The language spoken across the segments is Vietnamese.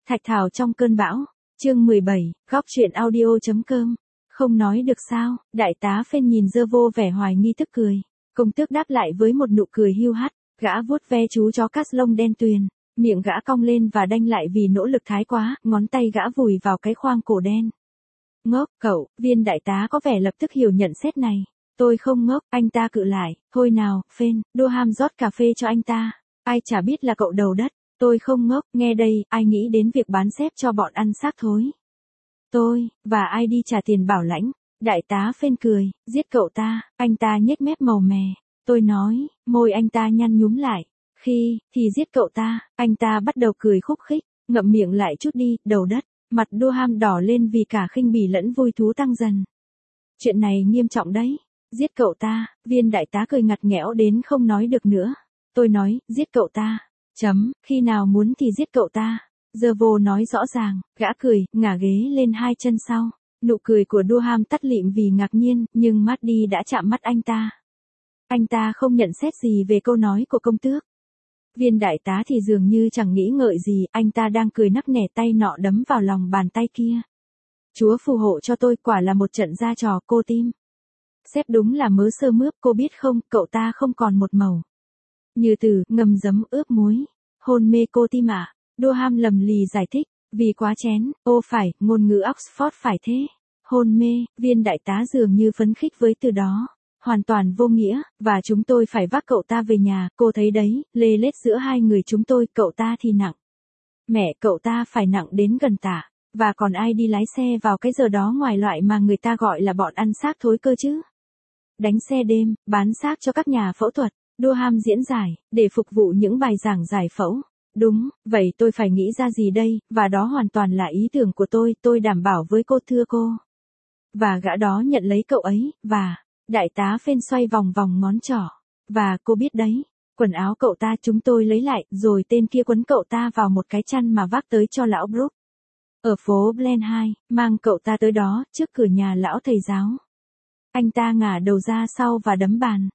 Thạch Thảo trong cơn bão, chương 17, góc truyện audio.com. Không nói được sao, đại tá Phên nhìn Dơ Vô vẻ hoài nghi tức cười. Công tước đáp lại với một nụ cười hiu hắt, gã vuốt ve chú chó cát lông đen tuyền, miệng gã cong lên và đanh lại vì nỗ lực thái quá, ngón tay gã vùi vào cái khoang cổ đen. Ngốc, cậu, viên đại tá có vẻ lập tức hiểu nhận xét này. Tôi không ngốc, anh ta cự lại, thôi nào, Phên, Durham rót cà phê cho anh ta. Ai chả biết là cậu đầu đất. Tôi không ngốc, nghe đây, ai nghĩ đến việc bán xếp cho bọn ăn xác thối. Tôi, và ai đi trả tiền bảo lãnh. Đại tá Phên cười, giết cậu ta, anh ta nhếch mép màu mè. Tôi nói, môi anh ta nhăn nhúm lại. Khi, thì giết cậu ta, anh ta bắt đầu cười khúc khích, ngậm miệng lại chút đi, đầu đất. Mặt Durham đỏ lên vì cả khinh bỉ lẫn vui thú tăng dần. Chuyện này nghiêm trọng đấy. Giết cậu ta, viên đại tá cười ngặt nghẽo đến không nói được nữa. Tôi nói, giết cậu ta. Khi nào muốn thì giết cậu ta. Dơ Vô nói rõ ràng, gã cười, ngả ghế lên hai chân sau. Nụ cười của Durham tắt lịm vì ngạc nhiên, nhưng Maddie đã chạm mắt anh ta. Anh ta không nhận xét gì về câu nói của công tước. Viên đại tá thì dường như chẳng nghĩ ngợi gì, anh ta đang cười nắc nẻ tay nọ đấm vào lòng bàn tay kia. Chúa phù hộ cho tôi, quả là một trận ra trò, cô Tim. Sếp đúng là mớ sơ mướp, cô biết không, cậu ta không còn một màu. Như từ, ngâm giấm ướp muối. Hôn mê cô Tim ạ. Durham lầm lì giải thích, vì quá chén, ô phải, ngôn ngữ Oxford phải thế. Hôn mê, viên đại tá dường như phấn khích với từ đó. Hoàn toàn vô nghĩa, và chúng tôi phải vác cậu ta về nhà, cô thấy đấy, lê lết giữa hai người chúng tôi, cậu ta thì nặng. Mẹ cậu ta phải nặng đến gần tả, và còn ai đi lái xe vào cái giờ đó ngoài loại mà người ta gọi là bọn ăn xác thối cơ chứ. Đánh xe đêm, bán xác cho các nhà phẫu thuật. Durham diễn giải, để phục vụ những bài giảng giải phẫu. Đúng, vậy tôi phải nghĩ ra gì đây, và đó hoàn toàn là ý tưởng của tôi đảm bảo với cô thưa cô. Và gã đó nhận lấy cậu ấy, và, đại tá Phên xoay vòng vòng ngón trỏ. Và cô biết đấy, quần áo cậu ta chúng tôi lấy lại, rồi tên kia quấn cậu ta vào một cái chăn mà vác tới cho lão Brooke. Ở phố Blenheim, mang cậu ta tới đó, trước cửa nhà lão thầy giáo. Anh ta ngả đầu ra sau và đấm bàn.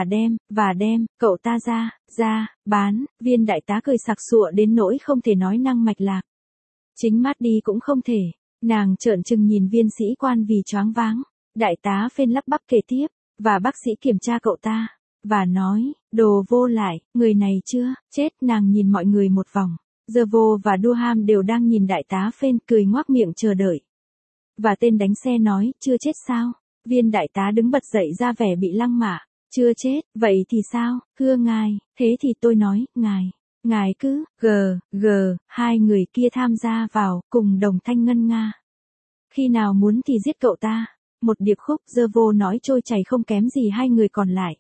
Và đem, cậu ta ra, bán, viên đại tá cười sặc sụa đến nỗi không thể nói năng mạch lạc. Chính Maddie cũng không thể, nàng trợn trừng nhìn viên sĩ quan vì choáng váng. Đại tá Phên lắp bắp kể tiếp, và bác sĩ kiểm tra cậu ta, và nói, đồ vô lại, người này chưa, chết, nàng nhìn mọi người một vòng. Dơ Vô và Durham đều đang nhìn đại tá Phên cười ngoác miệng chờ đợi. Và tên đánh xe nói, chưa chết sao? Viên đại tá đứng bật dậy ra vẻ bị lăng mạ. Chưa chết, vậy thì sao, thưa ngài, thế thì tôi nói, ngài cứ, hai người kia tham gia vào, cùng đồng thanh ngân nga. Khi nào muốn thì giết cậu ta, một điệp khúc Dơ Vô nói trôi chảy không kém gì hai người còn lại.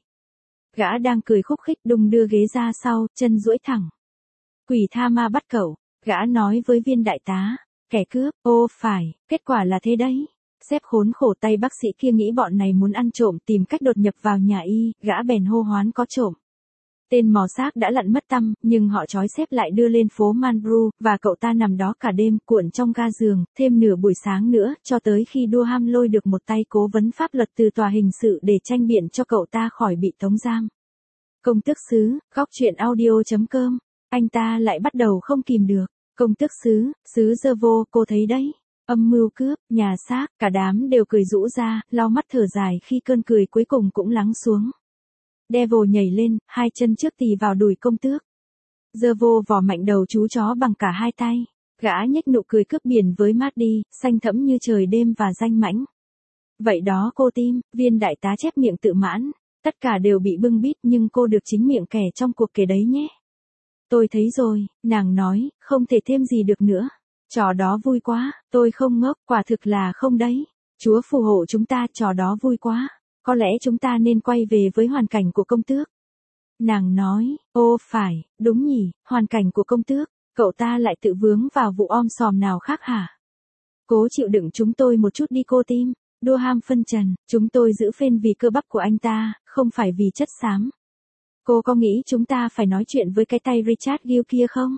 Gã đang cười khúc khích đung đưa ghế ra sau, chân duỗi thẳng. Quỷ tha ma bắt cậu, gã nói với viên đại tá, kẻ cướp, ô phải, kết quả là thế đấy. Sếp khốn khổ tay bác sĩ kia nghĩ bọn này muốn ăn trộm tìm cách đột nhập vào nhà y, gã bèn hô hoán có trộm. Tên mò xác đã lặn mất tăm, nhưng họ trói sếp lại đưa lên phố Manbru, và cậu ta nằm đó cả đêm, cuộn trong ga giường, thêm nửa buổi sáng nữa, cho tới khi Durham lôi được một tay cố vấn pháp luật từ tòa hình sự để tranh biện cho cậu ta khỏi bị tống giam. Công tước xứ, góc truyện audio.com, anh ta lại bắt đầu không kìm được. Công tước xứ Dơ Vô, cô thấy đấy. Âm mưu cướp, nhà xác, cả đám đều cười rũ ra, lau mắt thở dài khi cơn cười cuối cùng cũng lắng xuống. Devil nhảy lên, hai chân trước tì vào đùi công tước. Dơ Vô vò mạnh đầu chú chó bằng cả hai tay. Gã nhếch nụ cười cướp biển với Maddie, xanh thẫm như trời đêm và danh mãnh. Vậy đó cô Tim, viên đại tá chép miệng tự mãn. Tất cả đều bị bưng bít nhưng cô được chính miệng kẻ trong cuộc kể đấy nhé. Tôi thấy rồi, nàng nói, không thể thêm gì được nữa. Trò đó vui quá, tôi không ngốc, quả thực là không đấy. Chúa phù hộ chúng ta, trò đó vui quá. Có lẽ chúng ta nên quay về với hoàn cảnh của công tước. Nàng nói, ô phải, đúng nhỉ, hoàn cảnh của công tước, cậu ta lại tự vướng vào vụ om sòm nào khác hả? Cố chịu đựng chúng tôi một chút đi cô Tim. Durham phân trần, chúng tôi giữ Phên vì cơ bắp của anh ta, không phải vì chất xám. Cô có nghĩ chúng ta phải nói chuyện với cái tay Richard Gill kia không?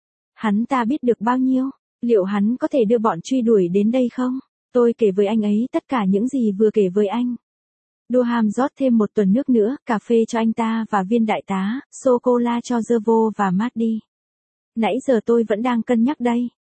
Hắn ta biết được bao nhiêu? Liệu hắn có thể đưa bọn truy đuổi đến đây không? Tôi kể với anh ấy tất cả những gì vừa kể với anh. Durham rót thêm một tuần nước nữa, cà phê cho anh ta và viên đại tá, sô-cô-la cho Dơ Vô và Maddie. Nãy giờ tôi vẫn đang cân nhắc đây.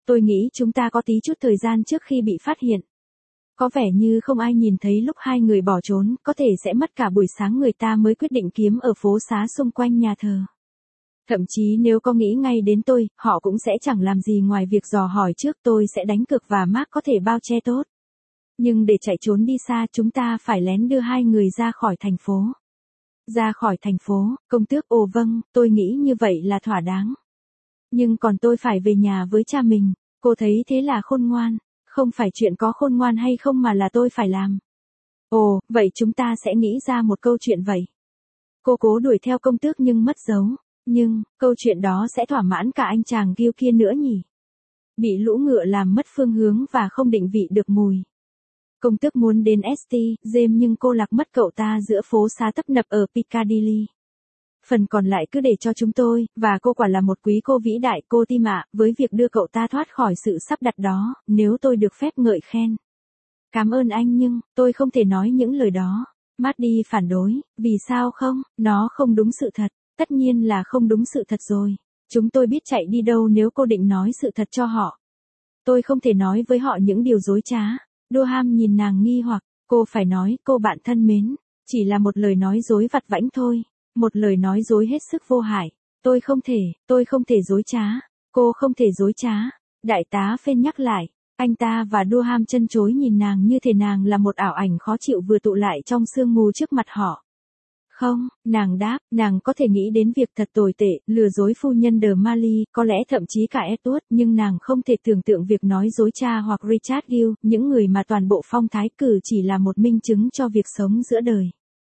Tôi nghĩ chúng ta có tí chút thời gian trước khi bị phát hiện. Có vẻ như không ai nhìn thấy lúc hai người bỏ trốn, có thể sẽ mất cả buổi sáng người ta mới quyết định kiếm ở phố xá xung quanh nhà thờ. Thậm chí nếu có nghĩ ngay đến tôi, họ cũng sẽ chẳng làm gì ngoài việc dò hỏi trước tôi sẽ đánh cược và Mark có thể bao che tốt. Nhưng để chạy trốn đi xa chúng ta phải lén đưa hai người ra khỏi thành phố. Ra khỏi thành phố, công tước ồ vâng, tôi nghĩ như vậy là thỏa đáng. Nhưng còn tôi phải về nhà với cha mình, cô thấy thế là khôn ngoan. Không phải chuyện có khôn ngoan hay không mà là tôi phải làm. Ồ, vậy chúng ta sẽ nghĩ ra một câu chuyện vậy. Cô cố đuổi theo công tước nhưng mất dấu. Nhưng, câu chuyện đó sẽ thỏa mãn cả anh chàng Gil kia nữa nhỉ? Bị lũ ngựa làm mất phương hướng và không định vị được mùi. Công tước muốn đến St. James nhưng cô lạc mất cậu ta giữa phố xá tấp nập ở Piccadilly. Phần còn lại cứ để cho chúng tôi, và cô quả là một quý cô vĩ đại cô Tim ạ, với việc đưa cậu ta thoát khỏi sự sắp đặt đó, nếu tôi được phép ngợi khen. Cảm ơn anh nhưng, tôi không thể nói những lời đó. Maddie phản đối, vì sao không, nó không đúng sự thật, tất nhiên là không đúng sự thật rồi. Chúng tôi biết chạy đi đâu nếu cô định nói sự thật cho họ. Tôi không thể nói với họ những điều dối trá. Durham nhìn nàng nghi hoặc, cô phải nói, cô bạn thân mến, chỉ là một lời nói dối vặt vãnh thôi. Một lời nói dối hết sức vô hại. Tôi không thể dối trá. Cô không thể dối trá. Đại tá Phên nhắc lại. Anh ta và Durham chân chối nhìn nàng như thể nàng là một ảo ảnh khó chịu vừa tụ lại trong sương mù trước mặt họ. Không, nàng đáp, nàng có thể nghĩ đến việc thật tồi tệ, lừa dối phu nhân de Marley, có lẽ thậm chí cả Edward, nhưng nàng không thể tưởng tượng việc nói dối cha hoặc Richard Gil, những người mà toàn bộ phong thái cử chỉ là một minh chứng cho việc sống giữa đời.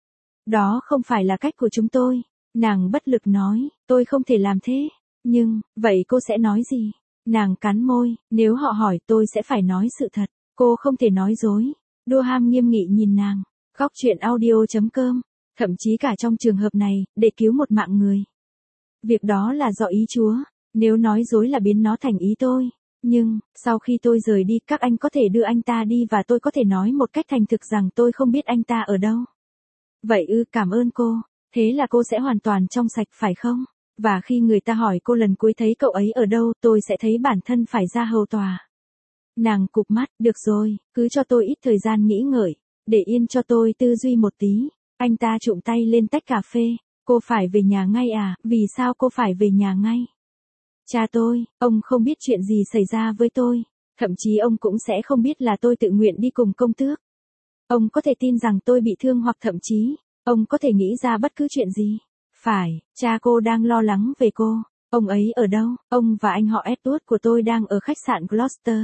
Đó không phải là cách của chúng tôi. Nàng bất lực nói, tôi không thể làm thế. Nhưng, vậy cô sẽ nói gì? Nàng cắn môi, nếu họ hỏi tôi sẽ phải nói sự thật. Cô không thể nói dối. Durham nghiêm nghị nhìn nàng. Góc chuyện audio.com. Thậm chí cả trong trường hợp này, để cứu một mạng người. Việc đó là do ý Chúa. Nếu nói dối là biến nó thành ý tôi. Nhưng, sau khi tôi rời đi, các anh có thể đưa anh ta đi và tôi có thể nói một cách thành thực rằng tôi không biết anh ta ở đâu. Vậy cảm ơn cô. Thế là cô sẽ hoàn toàn trong sạch phải không? Và khi người ta hỏi cô lần cuối thấy cậu ấy ở đâu, tôi sẽ thấy bản thân phải ra hầu tòa. Nàng cụp mắt, được rồi, cứ cho tôi ít thời gian nghĩ ngợi. Để yên cho tôi tư duy một tí. Anh ta trụm tay lên tách cà phê. Cô phải về nhà ngay à? Vì sao cô phải về nhà ngay? Cha tôi, ông không biết chuyện gì xảy ra với tôi. Thậm chí ông cũng sẽ không biết là tôi tự nguyện đi cùng công tước. Ông có thể tin rằng tôi bị thương hoặc thậm chí, ông có thể nghĩ ra bất cứ chuyện gì. Phải, cha cô đang lo lắng về cô. Ông ấy ở đâu? Ông và anh họ Edward của tôi đang ở khách sạn Gloucester.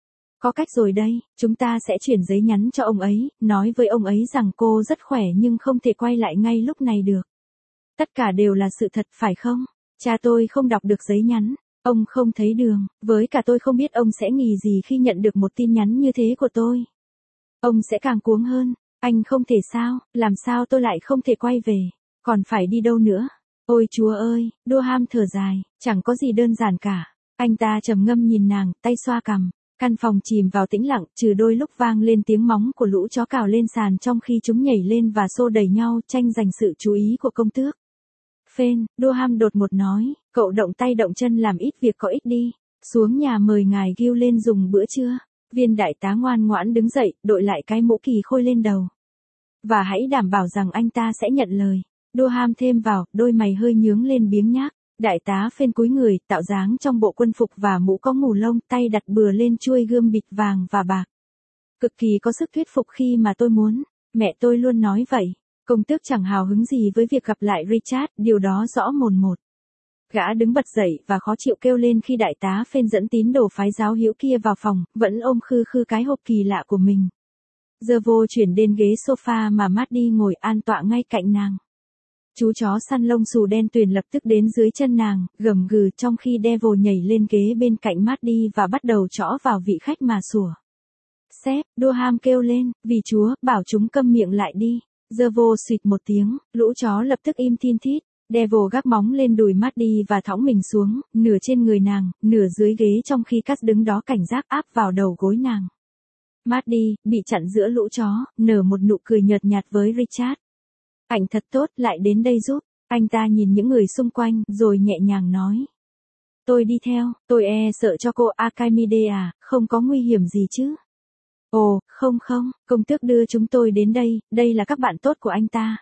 Có cách rồi đây, chúng ta sẽ chuyển giấy nhắn cho ông ấy, nói với ông ấy rằng cô rất khỏe nhưng không thể quay lại ngay lúc này được. Tất cả đều là sự thật phải không? Cha tôi không đọc được giấy nhắn. Ông không thấy đường, với cả tôi không biết ông sẽ nghĩ gì khi nhận được một tin nhắn như thế của tôi. Ông sẽ càng cuống hơn. Anh không thể sao, làm sao tôi lại không thể quay về, còn phải đi đâu nữa. Ôi Chúa ơi, Durham thở dài, chẳng có gì đơn giản cả. Anh ta trầm ngâm nhìn nàng, tay xoa cằm. Căn phòng chìm vào tĩnh lặng, trừ đôi lúc vang lên tiếng móng của lũ chó cào lên sàn trong khi chúng nhảy lên và xô đẩy nhau tranh giành sự chú ý của công tước. Phên, Durham đột ngột nói, cậu động tay động chân làm ít việc có ích đi. Xuống nhà mời ngài Gil lên dùng bữa trưa. Viên đại tá ngoan ngoãn đứng dậy, đội lại cái mũ kỳ khôi lên đầu. Và hãy đảm bảo rằng anh ta sẽ nhận lời. Durham thêm vào, đôi mày hơi nhướng lên biếng nhác. Đại tá Phên cúi người, tạo dáng trong bộ quân phục và mũ có mù lông, tay đặt bừa lên chuôi gươm bịt vàng và bạc. Cực kỳ có sức thuyết phục khi mà tôi muốn. Mẹ tôi luôn nói vậy. Công tước chẳng hào hứng gì với việc gặp lại Richard, điều đó rõ mồn một. Gã đứng bật dậy và khó chịu kêu lên khi đại tá Phên dẫn tín đồ phái giáo hữu kia vào phòng, vẫn ôm khư khư cái hộp kỳ lạ của mình. Giờ vô chuyển đến ghế sofa mà Maddie ngồi an tọa ngay cạnh nàng. Chú chó săn lông xù đen tuyền lập tức đến dưới chân nàng, gầm gừ trong khi Devil nhảy lên ghế bên cạnh Maddie và bắt đầu chõ vào vị khách mà sủa. Sếp, Durham kêu lên, vì Chúa, bảo chúng câm miệng lại đi. Giờ vô xịt một tiếng, lũ chó lập tức im thiên thít. Devil gác móng lên đùi Maddie và thõng mình xuống, nửa trên người nàng, nửa dưới ghế trong khi Cass đứng đó cảnh giác áp vào đầu gối nàng. Maddie, bị chặn giữa lũ chó, nở một nụ cười nhợt nhạt với Richard. Ảnh thật tốt, lại đến đây giúp. Anh ta nhìn những người xung quanh, rồi nhẹ nhàng nói. Tôi đi theo, tôi sợ cho cô Archimede à, không có nguy hiểm gì chứ. Ồ, không không, công tước đưa chúng tôi đến đây là các bạn tốt của anh ta.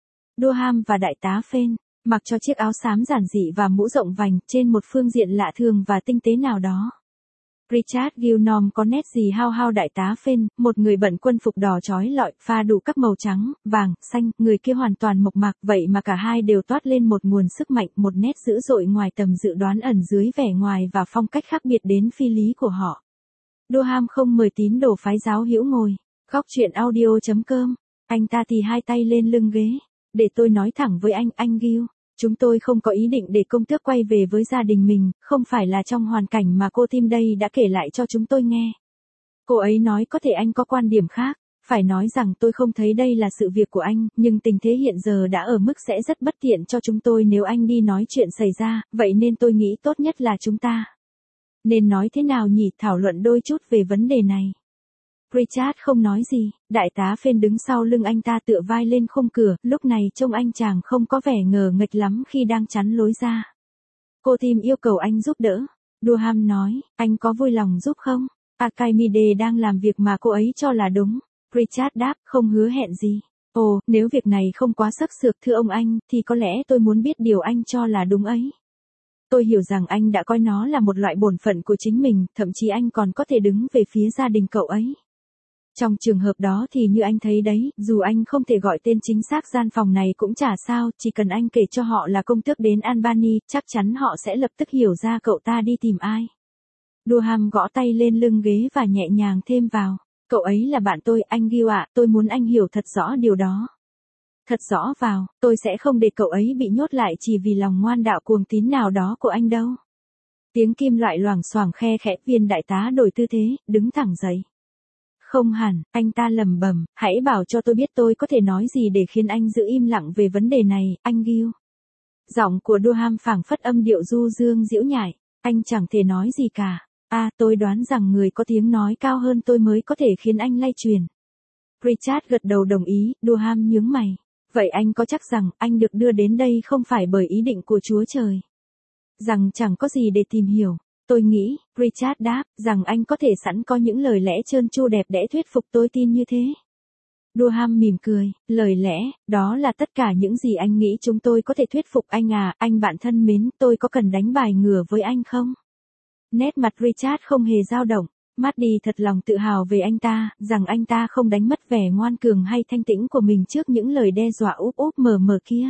Durham và đại tá Fenn, mặc cho chiếc áo xám giản dị và mũ rộng vành trên một phương diện lạ thường và tinh tế nào đó. Richard Gilnom có nét gì hao hao đại tá Fenn, một người bận quân phục đỏ chói lọi, pha đủ các màu trắng, vàng, xanh, người kia hoàn toàn mộc mạc, vậy mà cả hai đều toát lên một nguồn sức mạnh, một nét dữ dội ngoài tầm dự đoán ẩn dưới vẻ ngoài và phong cách khác biệt đến phi lý của họ. Durham không mời tín đồ phái giáo hữu ngồi. Góc chuyện audio.com. Anh ta thì hai tay lên lưng ghế. Để tôi nói thẳng với anh Gil. Chúng tôi không có ý định để công tước quay về với gia đình mình, không phải là trong hoàn cảnh mà cô Tim đây đã kể lại cho chúng tôi nghe. Cô ấy nói có thể anh có quan điểm khác, phải nói rằng tôi không thấy đây là sự việc của anh, nhưng tình thế hiện giờ đã ở mức sẽ rất bất tiện cho chúng tôi nếu anh đi nói chuyện xảy ra, vậy nên tôi nghĩ tốt nhất là chúng ta nên nói thế nào nhỉ, thảo luận đôi chút về vấn đề này. Richard không nói gì, đại tá Fenn đứng sau lưng anh ta tựa vai lên khung cửa, lúc này trông anh chàng không có vẻ ngờ nghệch lắm khi đang chắn lối ra. Cô Tim yêu cầu anh giúp đỡ. Durham nói, anh có vui lòng giúp không? Archimede đang làm việc mà cô ấy cho là đúng. Richard đáp, không hứa hẹn gì. Ồ, nếu việc này không quá sắc sược thưa ông anh, thì có lẽ tôi muốn biết điều anh cho là đúng ấy. Tôi hiểu rằng anh đã coi nó là một loại bổn phận của chính mình, thậm chí anh còn có thể đứng về phía gia đình cậu ấy. Trong trường hợp đó thì như anh thấy đấy, dù anh không thể gọi tên chính xác gian phòng này cũng chả sao, chỉ cần anh kể cho họ là công tước đến Albany, chắc chắn họ sẽ lập tức hiểu ra cậu ta đi tìm ai. Durham gõ tay lên lưng ghế và nhẹ nhàng thêm vào. Cậu ấy là bạn tôi, anh Gil ạ, tôi muốn anh hiểu thật rõ điều đó. Thật rõ vào, tôi sẽ không để cậu ấy bị nhốt lại chỉ vì lòng ngoan đạo cuồng tín nào đó của anh đâu. Tiếng kim loại loảng xoảng khe khẽ, viên đại tá đổi tư thế, đứng thẳng dậy. Không hẳn, anh ta lẩm bẩm, hãy bảo cho tôi biết tôi có thể nói gì để khiến anh giữ im lặng về vấn đề này, anh Gil. Giọng của Durham phảng phất âm điệu du dương giễu nhại, anh chẳng thể nói gì cả. Tôi đoán rằng người có tiếng nói cao hơn tôi mới có thể khiến anh lay truyền. Richard gật đầu đồng ý, Durham nhướng mày. Vậy anh có chắc rằng anh được đưa đến đây không phải bởi ý định của Chúa Trời? Rằng chẳng có gì để tìm hiểu. Tôi nghĩ, Richard đáp, rằng anh có thể sẵn có những lời lẽ trơn tru đẹp đẽ thuyết phục tôi tin như thế. Durham mỉm cười, lời lẽ, đó là tất cả những gì anh nghĩ chúng tôi có thể thuyết phục anh à, anh bạn thân mến, tôi có cần đánh bài ngửa với anh không? Nét mặt Richard không hề dao động. Maddie thật lòng tự hào về anh ta, rằng anh ta không đánh mất vẻ ngoan cường hay thanh tĩnh của mình trước những lời đe dọa úp úp mờ mờ kia.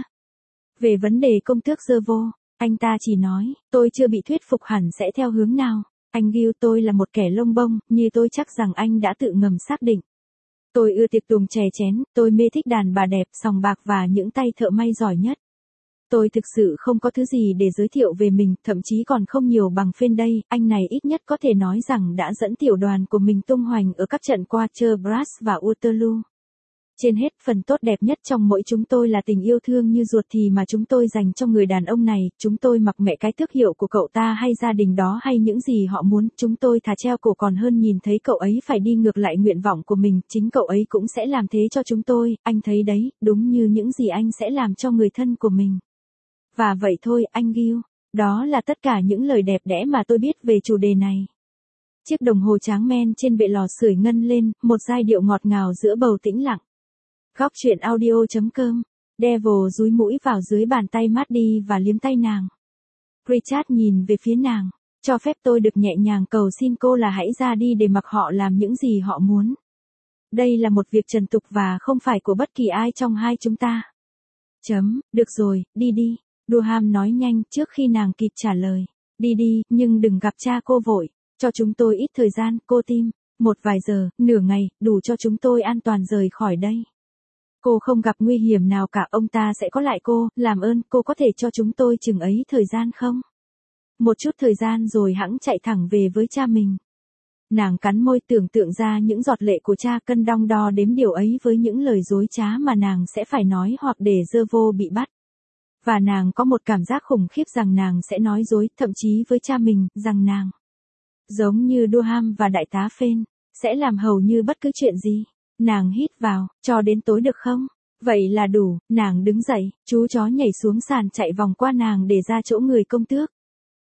Về vấn đề công tước Servo, anh ta chỉ nói, tôi chưa bị thuyết phục hẳn sẽ theo hướng nào. Anh Gil, tôi là một kẻ lông bông, như tôi chắc rằng anh đã tự ngầm xác định. Tôi ưa tiệc tùng chè chén, tôi mê thích đàn bà đẹp, sòng bạc và những tay thợ may giỏi nhất. Tôi thực sự không có thứ gì để giới thiệu về mình, thậm chí còn không nhiều bằng Fenn đây, anh này ít nhất có thể nói rằng đã dẫn tiểu đoàn của mình tung hoành ở các trận Quarter-Brass và Waterloo. Trên hết, phần tốt đẹp nhất trong mỗi chúng tôi là tình yêu thương như ruột thì mà chúng tôi dành cho người đàn ông này, chúng tôi mặc mẹ cái tước hiệu của cậu ta hay gia đình đó hay những gì họ muốn, chúng tôi thà treo cổ còn hơn nhìn thấy cậu ấy phải đi ngược lại nguyện vọng của mình, chính cậu ấy cũng sẽ làm thế cho chúng tôi, anh thấy đấy, đúng như những gì anh sẽ làm cho người thân của mình. Và vậy thôi, anh Gil, đó là tất cả những lời đẹp đẽ mà tôi biết về chủ đề này. Chiếc đồng hồ tráng men trên bệ lò sưởi ngân lên, một giai điệu ngọt ngào giữa bầu tĩnh lặng. Góc chuyện audio.com. Devil dúi mũi vào dưới bàn tay Maddie và liếm tay nàng. Richard nhìn về phía nàng. Cho phép tôi được nhẹ nhàng cầu xin cô là hãy ra đi để mặc họ làm những gì họ muốn. Đây là một việc trần tục và không phải của bất kỳ ai trong hai chúng ta. Được rồi, đi đi. Durham nói nhanh trước khi nàng kịp trả lời. Đi đi, nhưng đừng gặp cha cô vội. Cho chúng tôi ít thời gian, cô Tim. Một vài giờ, nửa ngày, đủ cho chúng tôi an toàn rời khỏi đây. Cô không gặp nguy hiểm nào cả, ông ta sẽ có lại cô, làm ơn, cô có thể cho chúng tôi chừng ấy thời gian không? Một chút thời gian rồi hẵng chạy thẳng về với cha mình. Nàng cắn môi tưởng tượng ra những giọt lệ của cha cân đong đo đếm điều ấy với những lời dối trá mà nàng sẽ phải nói hoặc để Servo bị bắt. Và nàng có một cảm giác khủng khiếp rằng nàng sẽ nói dối, thậm chí với cha mình, rằng nàng, giống như Durham và đại tá Fenn, sẽ làm hầu như bất cứ chuyện gì. Nàng hít vào, cho đến tối được không? Vậy là đủ, nàng đứng dậy, chú chó nhảy xuống sàn chạy vòng qua nàng để ra chỗ người công tước.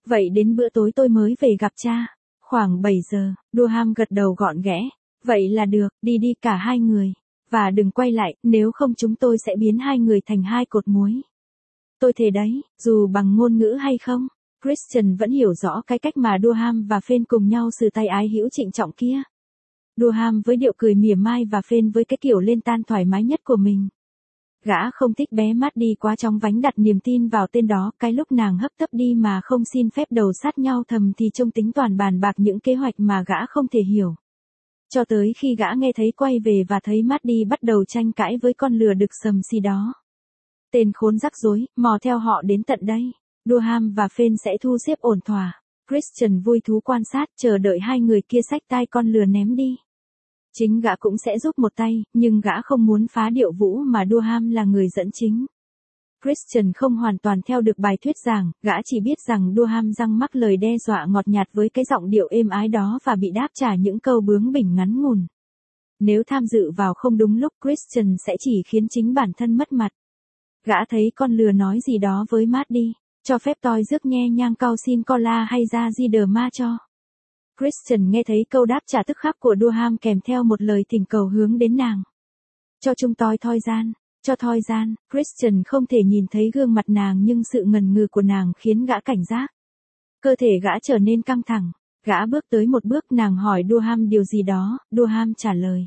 Vậy đến bữa tối tôi mới về gặp cha. Khoảng 7 giờ, Durham gật đầu gọn ghẽ. Vậy là được, đi đi cả hai người. Và đừng quay lại, nếu không chúng tôi sẽ biến hai người thành hai cột muối. Tôi thề đấy, dù bằng ngôn ngữ hay không. Christian vẫn hiểu rõ cái cách mà Durham và Fane cùng nhau xử tay ái hữu trịnh trọng kia. Durham với điệu cười mỉa mai và Fane với cái kiểu lên tan thoải mái nhất của mình. Gã không thích bé Maddie quá chóng vánh đặt niềm tin vào tên đó, cái lúc nàng hấp tấp đi mà không xin phép đầu sát nhau thầm thì trông tính toàn bàn bạc những kế hoạch mà gã không thể hiểu. Cho tới khi gã nghe thấy quay về và thấy Maddie bắt đầu tranh cãi với con lừa đực xầm xì đó. Tên khốn rắc rối, mò theo họ đến tận đây. Durham và Fane sẽ thu xếp ổn thỏa. Christian vui thú quan sát, chờ đợi hai người kia xách tai con lừa ném đi. Chính gã cũng sẽ giúp một tay, nhưng gã không muốn phá điệu vũ mà Durham là người dẫn chính. Christian không hoàn toàn theo được bài thuyết giảng, gã chỉ biết rằng Durham răng mắc lời đe dọa ngọt nhạt với cái giọng điệu êm ái đó và bị đáp trả những câu bướng bỉnh ngắn ngủn. Nếu tham dự vào không đúng lúc, Christian sẽ chỉ khiến chính bản thân mất mặt. Gã thấy con lừa nói gì đó với Maddie, cho phép tôi rước nhe nhang cao xin cola hay ra di đờ ma cho. Christian nghe thấy câu đáp trả tức khắc của Durham kèm theo một lời thỉnh cầu hướng đến nàng. Cho chúng tôi thoi gian, cho thoi gian. Christian không thể nhìn thấy gương mặt nàng nhưng sự ngần ngừ của nàng khiến gã cảnh giác. Cơ thể gã trở nên căng thẳng. Gã bước tới một bước, nàng hỏi Durham điều gì đó, Durham trả lời.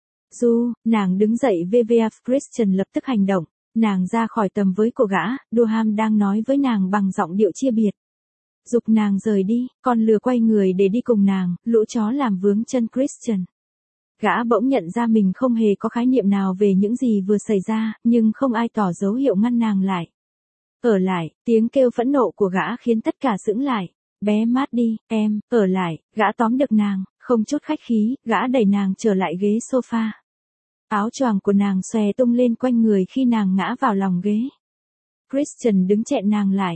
Nàng đứng dậy VVF. Christian lập tức hành động. Nàng ra khỏi tầm với của gã, Durham đang nói với nàng bằng giọng điệu chia biệt. Giục nàng rời đi, con lừa quay người để đi cùng nàng, lũ chó làm vướng chân Christian. Gã bỗng nhận ra mình không hề có khái niệm nào về những gì vừa xảy ra, nhưng không ai tỏ dấu hiệu ngăn nàng lại. Ở lại, tiếng kêu phẫn nộ của gã khiến tất cả sững lại. Bé Maddie, em, ở lại, gã tóm được nàng, không chút khách khí, gã đẩy nàng trở lại ghế sofa. Áo choàng của nàng xòe tung lên quanh người khi nàng ngã vào lòng ghế. Christian đứng chẹn nàng lại.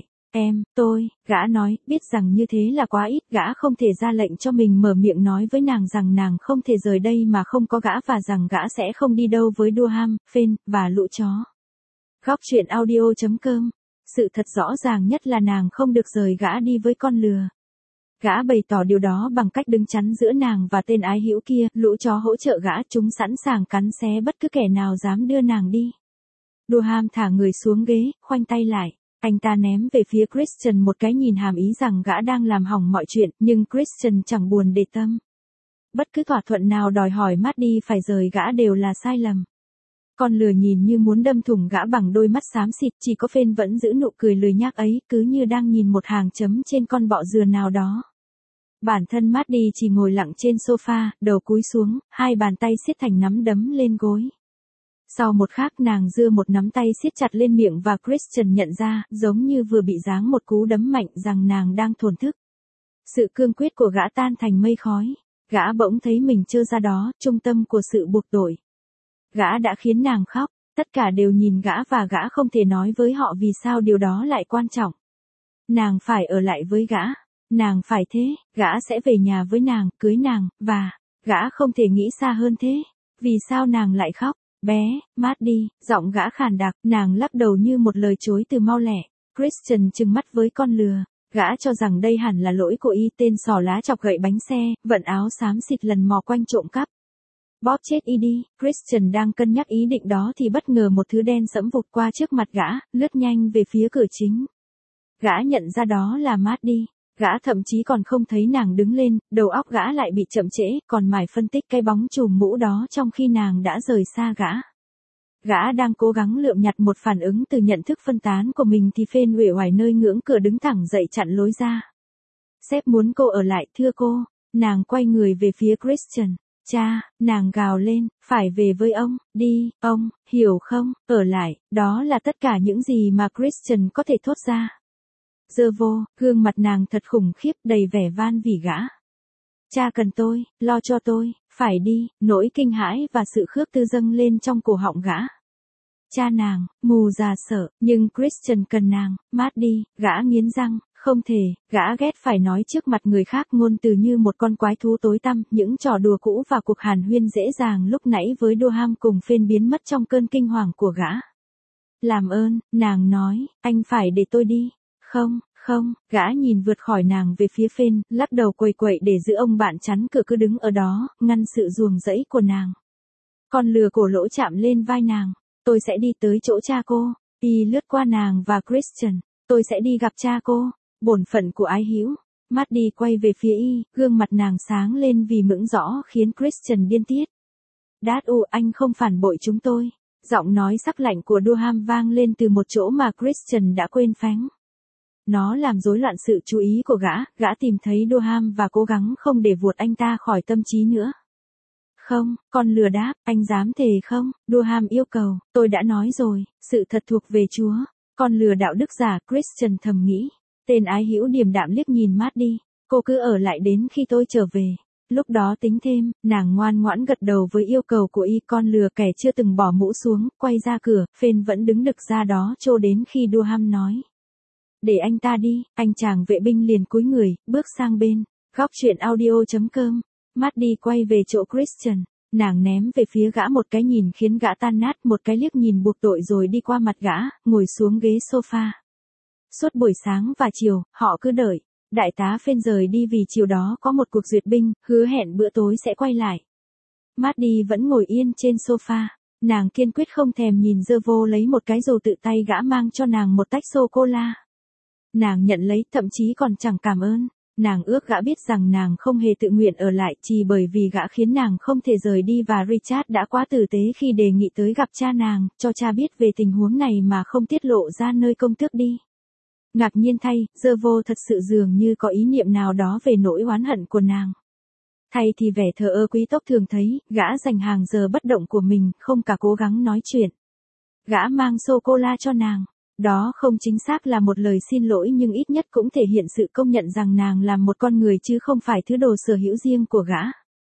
Gã nói, biết rằng như thế là quá ít, gã không thể ra lệnh cho mình mở miệng nói với nàng rằng nàng không thể rời đây mà không có gã và rằng gã sẽ không đi đâu với Durham, Fane, và lũ chó. Góc truyện audio.com. Sự thật rõ ràng nhất là nàng không được rời gã đi với con lừa. Gã bày tỏ điều đó bằng cách đứng chắn giữa nàng và tên ái hữu kia, lũ chó hỗ trợ gã, chúng sẵn sàng cắn xé bất cứ kẻ nào dám đưa nàng đi. Durham thả người xuống ghế, khoanh tay lại. Anh ta ném về phía Christian một cái nhìn hàm ý rằng gã đang làm hỏng mọi chuyện, nhưng Christian chẳng buồn để tâm. Bất cứ thỏa thuận nào đòi hỏi Maddie phải rời gã đều là sai lầm. Con lừa nhìn như muốn đâm thủng gã bằng đôi mắt xám xịt, chỉ có Fane vẫn giữ nụ cười lười nhác ấy, cứ như đang nhìn một hàng chấm trên con bọ dừa nào đó. Bản thân Maddie chỉ ngồi lặng trên sofa, đầu cúi xuống, hai bàn tay siết thành nắm đấm lên gối. Sau một khắc nàng giơ một nắm tay siết chặt lên miệng và Christian nhận ra, giống như vừa bị giáng một cú đấm mạnh, rằng nàng đang thổn thức. Sự cương quyết của gã tan thành mây khói. Gã bỗng thấy mình trơ ra đó, trung tâm của sự buộc tội. Gã đã khiến nàng khóc, tất cả đều nhìn gã và gã không thể nói với họ vì sao điều đó lại quan trọng. Nàng phải ở lại với gã. Nàng phải thế, gã sẽ về nhà với nàng, cưới nàng, và gã không thể nghĩ xa hơn thế. Vì sao nàng lại khóc? Bé, Maddie, giọng gã khàn đặc, nàng lắc đầu như một lời chối từ mau lẹ. Christian trừng mắt với con lừa, gã cho rằng đây hẳn là lỗi của y, tên xỏ lá chọc gậy bánh xe, vận áo xám xịt lần mò quanh trộm cắp. Bóp chết y đi, Christian đang cân nhắc ý định đó thì bất ngờ một thứ đen sẫm vụt qua trước mặt gã, lướt nhanh về phía cửa chính. Gã nhận ra đó là Maddie. Gã thậm chí còn không thấy nàng đứng lên, đầu óc gã lại bị chậm trễ, còn mải phân tích cái bóng chùm mũ đó trong khi nàng đã rời xa gã. Gã đang cố gắng lượm nhặt một phản ứng từ nhận thức phân tán của mình thì Fane uể oải nơi ngưỡng cửa đứng thẳng dậy chặn lối ra. Sếp muốn cô ở lại, thưa cô. Nàng quay người về phía Christian. Cha, nàng gào lên, phải về với ông, đi, ông, hiểu không, ở lại, đó là tất cả những gì mà Christian có thể thốt ra. Dơ vô, gương mặt nàng thật khủng khiếp, đầy vẻ van vì gã. Cha cần tôi, lo cho tôi, phải đi, nỗi kinh hãi và sự khước tư dâng lên trong cổ họng gã. Cha nàng, mù già sợ, nhưng Christian cần nàng, Maddie, gã nghiến răng, không thể, gã ghét phải nói trước mặt người khác ngôn từ như một con quái thú tối tăm, những trò đùa cũ và cuộc hàn huyên dễ dàng lúc nãy với Durham cùng Fane biến mất trong cơn kinh hoàng của gã. Làm ơn, nàng nói, anh phải để tôi đi. Không, gã nhìn vượt khỏi nàng về phía Phên, lắc đầu quầy quậy để giữ ông bạn chắn cửa cứ đứng ở đó, ngăn sự ruồng rẫy của nàng. Con lừa cổ lỗ chạm lên vai nàng. Tôi sẽ đi tới chỗ cha cô. Y lướt qua nàng và Christian. Tôi sẽ đi gặp cha cô. Bổn phận của ái hữu. Maddie quay về phía Y, gương mặt nàng sáng lên vì mững rõ khiến Christian điên tiết. Dad anh không phản bội chúng tôi. Giọng nói sắc lạnh của Durham vang lên từ một chỗ mà Christian đã quên phánh. Nó làm rối loạn sự chú ý của gã tìm thấy Durham và cố gắng không để vuột anh ta khỏi tâm trí nữa. Không, con lừa đáp, anh dám thề không? Durham yêu cầu, tôi đã nói rồi, sự thật thuộc về Chúa. Con lừa đạo đức giả, Christian thầm nghĩ. Tên ái hữu điềm đạm liếc nhìn Maddie, cô cứ ở lại đến khi tôi trở về. Lúc đó tính thêm, nàng ngoan ngoãn gật đầu với yêu cầu của Y. Con lừa kẻ chưa từng bỏ mũ xuống, quay ra cửa, Phên vẫn đứng đực ra đó cho đến khi Durham nói. Để anh ta đi, anh chàng vệ binh liền cúi người, bước sang bên. Góc truyện audio.com. Maddie quay về chỗ Christian, nàng ném về phía gã một cái nhìn khiến gã tan nát, một cái liếc nhìn buộc tội rồi đi qua mặt gã, ngồi xuống ghế sofa. Suốt buổi sáng và chiều, họ cứ đợi. Đại tá Phên rời đi vì chiều đó có một cuộc duyệt binh, hứa hẹn bữa tối sẽ quay lại. Maddie vẫn ngồi yên trên sofa. Nàng kiên quyết không thèm nhìn dơ vô lấy một cái rồi tự tay gã mang cho nàng một tách sô-cô-la. Nàng nhận lấy, thậm chí còn chẳng cảm ơn. Nàng ước gã biết rằng nàng không hề tự nguyện ở lại chỉ bởi vì gã khiến nàng không thể rời đi và Richard đã quá tử tế khi đề nghị tới gặp cha nàng, cho cha biết về tình huống này mà không tiết lộ ra nơi công tước đi. Ngạc nhiên thay, dơ vô thật sự dường như có ý niệm nào đó về nỗi oán hận của nàng. Thay thì vẻ thờ ơ quý tộc thường thấy, gã dành hàng giờ bất động của mình, không cả cố gắng nói chuyện. Gã mang sô-cô-la cho nàng. Đó không chính xác là một lời xin lỗi nhưng ít nhất cũng thể hiện sự công nhận rằng nàng là một con người chứ không phải thứ đồ sở hữu riêng của gã.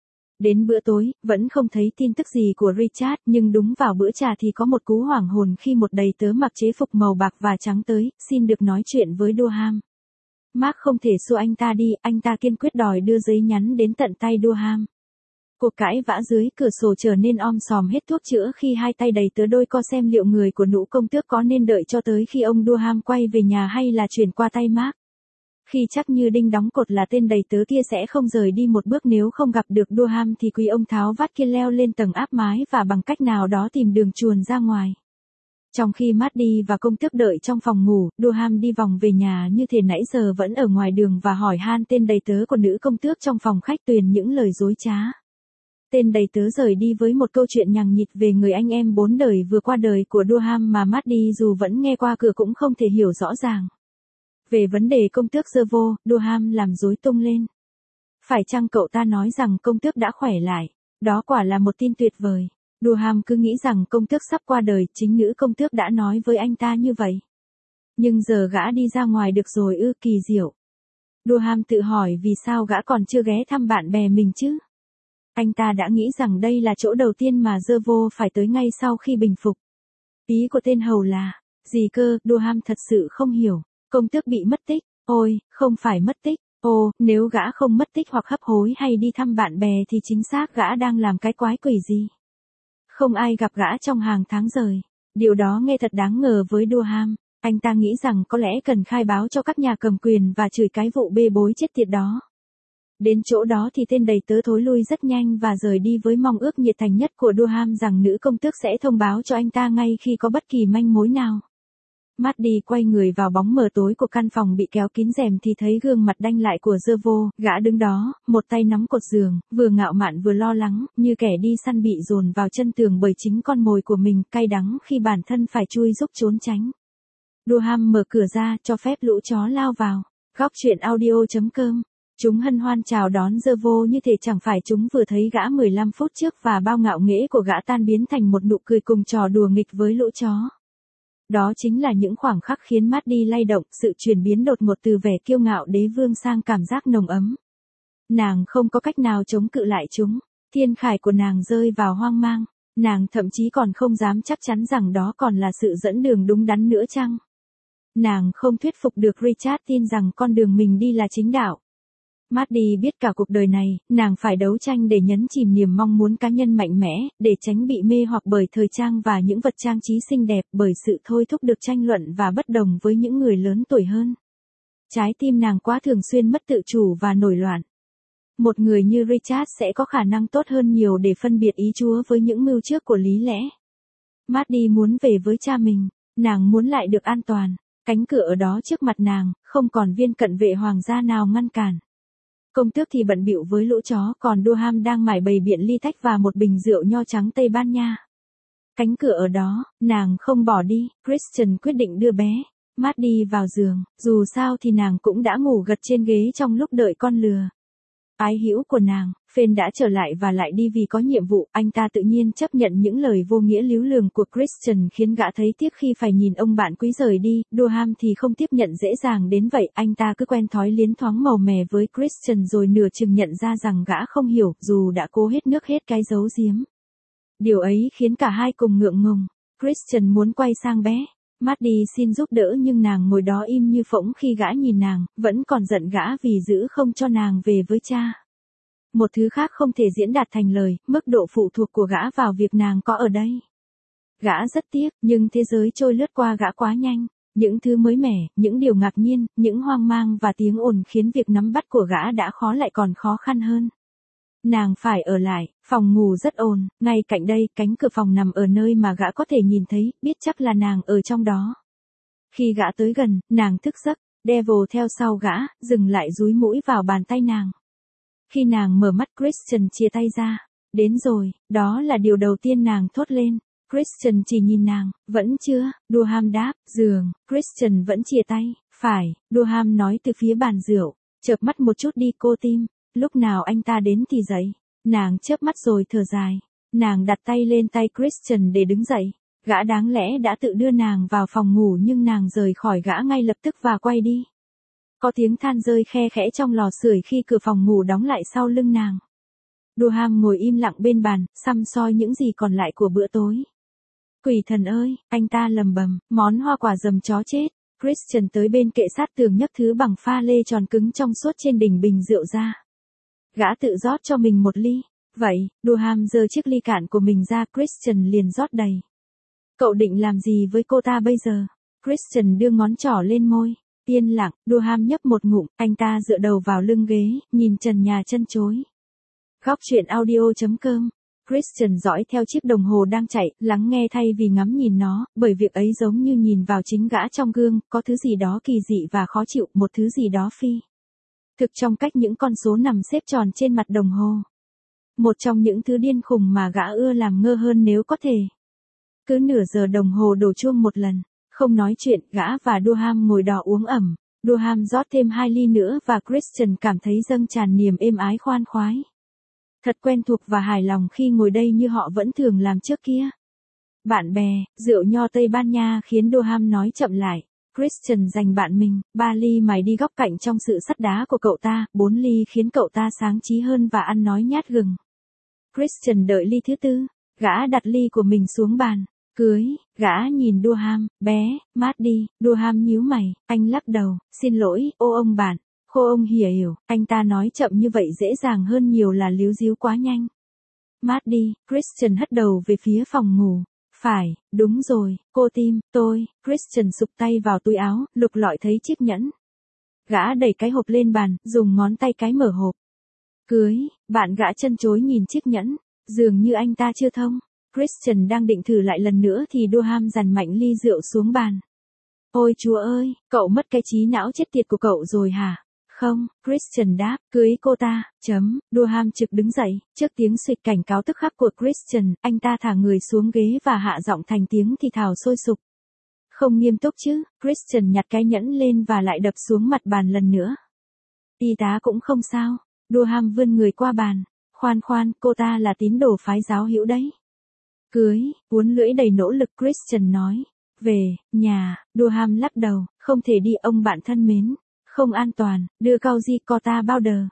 Đến bữa tối, vẫn không thấy tin tức gì của Richard, nhưng đúng vào bữa trà thì có một cú hoảng hồn khi một đầy tớ mặc chế phục màu bạc và trắng tới, xin được nói chuyện với Durham. Mark không thể xua anh ta đi, anh ta kiên quyết đòi đưa giấy nhắn đến tận tay Durham. Cuộc cãi vã dưới cửa sổ trở nên om sòm hết thuốc chữa khi hai tay đầy tớ đôi co xem liệu người của nữ công tước có nên đợi cho tới khi ông Durham quay về nhà hay là chuyển qua tay Mark. Khi chắc như đinh đóng cột là tên đầy tớ kia sẽ không rời đi một bước nếu không gặp được Durham thì quý ông tháo vát kia leo lên tầng áp mái và bằng cách nào đó tìm đường chuồn ra ngoài. Trong khi Maddie và công tước đợi trong phòng ngủ, Durham đi vòng về nhà như thể nãy giờ vẫn ở ngoài đường và hỏi han tên đầy tớ của nữ công tước trong phòng khách tuyền những lời dối trá. Tên đầy tớ rời đi với một câu chuyện nhằng nhịt về người anh em 4 đời vừa qua đời của Durham mà Maddie dù vẫn nghe qua cửa cũng không thể hiểu rõ ràng. Về vấn đề công tước Servo, Durham làm rối tung lên. Phải chăng cậu ta nói rằng công tước đã khỏe lại? Đó quả là một tin tuyệt vời. Durham cứ nghĩ rằng công tước sắp qua đời, chính nữ công tước đã nói với anh ta như vậy. Nhưng giờ gã đi ra ngoài được rồi kỳ diệu. Durham tự hỏi vì sao gã còn chưa ghé thăm bạn bè mình chứ? Anh ta đã nghĩ rằng đây là chỗ đầu tiên mà Servo phải tới ngay sau khi bình phục. Ý của tên hầu là, gì cơ? Durham thật sự không hiểu. Công tước bị mất tích, ôi, không phải mất tích, nếu gã không mất tích hoặc hấp hối hay đi thăm bạn bè thì chính xác gã đang làm cái quái quỷ gì. Không ai gặp gã trong hàng tháng rời, điều đó nghe thật đáng ngờ với Durham, anh ta nghĩ rằng có lẽ cần khai báo cho các nhà cầm quyền và chửi cái vụ bê bối chết tiệt đó. Đến chỗ đó thì tên đầy tớ thối lui rất nhanh và rời đi với mong ước nhiệt thành nhất của Durham rằng nữ công tước sẽ thông báo cho anh ta ngay khi có bất kỳ manh mối nào. Maddie quay người vào bóng mờ tối của căn phòng bị kéo kín rèm thì thấy gương mặt đanh lại của Servo, gã đứng đó, một tay nắm cột giường, vừa ngạo mạn vừa lo lắng, như kẻ đi săn bị dồn vào chân tường bởi chính con mồi của mình, cay đắng khi bản thân phải chui giúp trốn tránh. Durham mở cửa ra, cho phép lũ chó lao vào. Góc truyện audio.com. Chúng hân hoan chào đón Servo như thể chẳng phải chúng vừa thấy gã 15 phút trước và bao ngạo nghễ của gã tan biến thành một nụ cười cùng trò đùa nghịch với lũ chó. Đó chính là những khoảng khắc khiến Maddie lay động, sự chuyển biến đột ngột từ vẻ kiêu ngạo đế vương sang cảm giác nồng ấm. Nàng không có cách nào chống cự lại chúng, thiên khải của nàng rơi vào hoang mang, nàng thậm chí còn không dám chắc chắn rằng đó còn là sự dẫn đường đúng đắn nữa chăng. Nàng không thuyết phục được Richard tin rằng con đường mình đi là chính đạo. Maddie biết cả cuộc đời này, nàng phải đấu tranh để nhấn chìm niềm mong muốn cá nhân mạnh mẽ, để tránh bị mê hoặc bởi thời trang và những vật trang trí xinh đẹp, bởi sự thôi thúc được tranh luận và bất đồng với những người lớn tuổi hơn. Trái tim nàng quá thường xuyên mất tự chủ và nổi loạn. Một người như Richard sẽ có khả năng tốt hơn nhiều để phân biệt ý Chúa với những mưu trước của lý lẽ. Maddie muốn về với cha mình, nàng muốn lại được an toàn. Cánh cửa ở đó trước mặt nàng, không còn viên cận vệ hoàng gia nào ngăn cản. Công tước thì bận bịu với lũ chó, còn Durham đang mải bày biện ly tách và một bình rượu nho trắng Tây Ban Nha. Cánh cửa ở đó, nàng không bỏ đi, Christian quyết định đưa bé Maddie vào giường, dù sao thì nàng cũng đã ngủ gật trên ghế trong lúc đợi con lừa. Ái hữu của nàng, Fenn đã trở lại và lại đi vì có nhiệm vụ, anh ta tự nhiên chấp nhận những lời vô nghĩa líu lường của Christian khiến gã thấy tiếc khi phải nhìn ông bạn quý rời đi, Durham thì không tiếp nhận dễ dàng đến vậy, anh ta cứ quen thói liến thoáng màu mè với Christian rồi nửa chừng nhận ra rằng gã không hiểu, dù đã cố hết nước hết cái giấu giếm. Điều ấy khiến cả hai cùng ngượng ngùng, Christian muốn quay sang bé Maddie xin giúp đỡ nhưng nàng ngồi đó im như phỗng khi gã nhìn nàng, vẫn còn giận gã vì giữ không cho nàng về với cha. Một thứ khác không thể diễn đạt thành lời, mức độ phụ thuộc của gã vào việc nàng có ở đây. Gã rất tiếc, nhưng thế giới trôi lướt qua gã quá nhanh. Những thứ mới mẻ, những điều ngạc nhiên, những hoang mang và tiếng ồn khiến việc nắm bắt của gã đã khó lại còn khó khăn hơn. Nàng phải ở lại, phòng ngủ rất ồn, ngay cạnh đây, cánh cửa phòng nằm ở nơi mà gã có thể nhìn thấy, biết chắc là nàng ở trong đó. Khi gã tới gần, nàng thức giấc, Devil theo sau gã, dừng lại dúi mũi vào bàn tay nàng. Khi nàng mở mắt Christian chia tay ra. Đến rồi, đó là điều đầu tiên nàng thốt lên. Christian chỉ nhìn nàng, vẫn chưa, Durham đáp, giường, Christian vẫn chia tay, phải, Durham nói từ phía bàn rượu, chợp mắt một chút đi cô Tim. Lúc nào anh ta đến thì dậy. Nàng chớp mắt rồi thở dài. Nàng đặt tay lên tay Christian để đứng dậy. Gã đáng lẽ đã tự đưa nàng vào phòng ngủ nhưng nàng rời khỏi gã ngay lập tức và quay đi. Có tiếng than rơi khe khẽ trong lò sưởi khi cửa phòng ngủ đóng lại sau lưng nàng. Durham ngồi im lặng bên bàn, săm soi những gì còn lại của bữa tối. Quỷ thần ơi, anh ta lầm bầm, món hoa quả dầm chó chết. Christian tới bên kệ sát tường nhấc thứ bằng pha lê tròn cứng trong suốt trên đỉnh bình rượu ra. Gã tự rót cho mình một ly. Vậy, Durham giơ chiếc ly cạn của mình ra, Christian liền rót đầy. Cậu định làm gì với cô ta bây giờ? Christian đưa ngón trỏ lên môi. Yên lặng, Durham nhấp một ngụm, anh ta dựa đầu vào lưng ghế, nhìn trần nhà chân chối. Góc truyện audio.com. Christian dõi theo chiếc đồng hồ đang chạy, lắng nghe thay vì ngắm nhìn nó, bởi việc ấy giống như nhìn vào chính gã trong gương, có thứ gì đó kỳ dị và khó chịu, một thứ gì đó phi thực trong cách những con số nằm xếp tròn trên mặt đồng hồ. Một trong những thứ điên khùng mà gã ưa làm ngơ hơn nếu có thể. Cứ nửa giờ đồng hồ đổ chuông một lần, không nói chuyện, gã và Durham ngồi đò uống ẩm. Durham rót thêm 2 ly nữa và Christian cảm thấy dâng tràn niềm êm ái khoan khoái. Thật quen thuộc và hài lòng khi ngồi đây như họ vẫn thường làm trước kia. Bạn bè, rượu nho Tây Ban Nha khiến Durham nói chậm lại. Christian dành bạn mình, 3 ly mày đi góc cạnh trong sự sắt đá của cậu ta, 4 ly khiến cậu ta sáng trí hơn và ăn nói nhát gừng. Christian đợi ly thứ 4, gã đặt ly của mình xuống bàn. Cưới, gã nhìn Durham, bé, Maddie, Durham nhíu mày, anh lắc đầu, xin lỗi, ô ông bạn. Khô ông hiểu, anh ta nói chậm như vậy dễ dàng hơn nhiều là líu díu quá nhanh. Maddie, Christian hất đầu về phía phòng ngủ. Phải, đúng rồi, cô Tim, tôi, Christian sụp tay vào túi áo, lục lọi thấy chiếc nhẫn. Gã đẩy cái hộp lên bàn, dùng ngón tay cái mở hộp. Cưới, bạn gã chân chối nhìn chiếc nhẫn, dường như anh ta chưa thông. Christian đang định thử lại lần nữa thì Durham dằn mạnh ly rượu xuống bàn. Ôi chúa ơi, cậu mất cái trí não chết tiệt của cậu rồi hả? Không, Christian đáp, cưới cô ta, Durham trực đứng dậy, trước tiếng suýt cảnh cáo tức khắc của Christian, anh ta thả người xuống ghế và hạ giọng thành tiếng thì thào sôi sục. Không nghiêm túc chứ, Christian nhặt cái nhẫn lên và lại đập xuống mặt bàn lần nữa. Y tá cũng không sao, Durham vươn người qua bàn, khoan, cô ta là tín đồ phái giáo hữu đấy. Cưới, uốn lưỡi đầy nỗ lực Christian nói. Về, nhà, Durham lắc đầu, không thể đi ông bạn thân mến. Không an toàn, đưa Cauzy Cota bao đờ.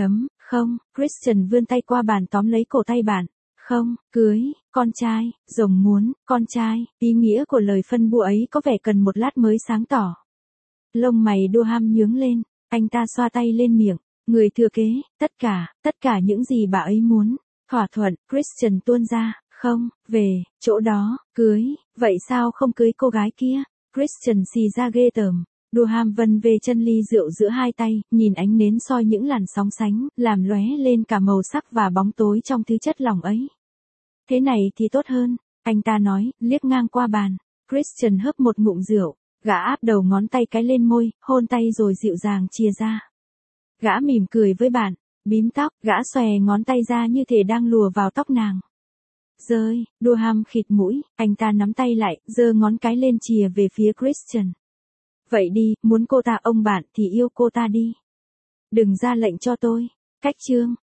Không, Christian vươn tay qua bàn tóm lấy cổ tay bạn. Không, cưới, con trai, rồng muốn, con trai, ý nghĩa của lời phân bua ấy có vẻ cần một lát mới sáng tỏ. Lông mày Durham nhướng lên, anh ta xoa tay lên miệng, người thừa kế, tất cả những gì bà ấy muốn. Thỏa thuận, Christian tuôn ra, không, về, chỗ đó, cưới, vậy sao không cưới cô gái kia? Christian xì ra ghê tởm. Durham vân về chân ly rượu giữa hai tay, nhìn ánh nến soi những làn sóng sánh, làm lóe lên cả màu sắc và bóng tối trong thứ chất lỏng ấy. Thế này thì tốt hơn, anh ta nói, liếc ngang qua bàn. Christian hớp một ngụm rượu, gã áp đầu ngón tay cái lên môi, hôn tay rồi dịu dàng chia ra. Gã mỉm cười với bạn, bím tóc, gã xòe ngón tay ra như thể đang lùa vào tóc nàng. Rơi, Durham khịt mũi, anh ta nắm tay lại, giơ ngón cái lên chìa về phía Christian. Vậy đi, muốn cô ta ông bạn thì yêu cô ta đi. Đừng ra lệnh cho tôi. Cách chương.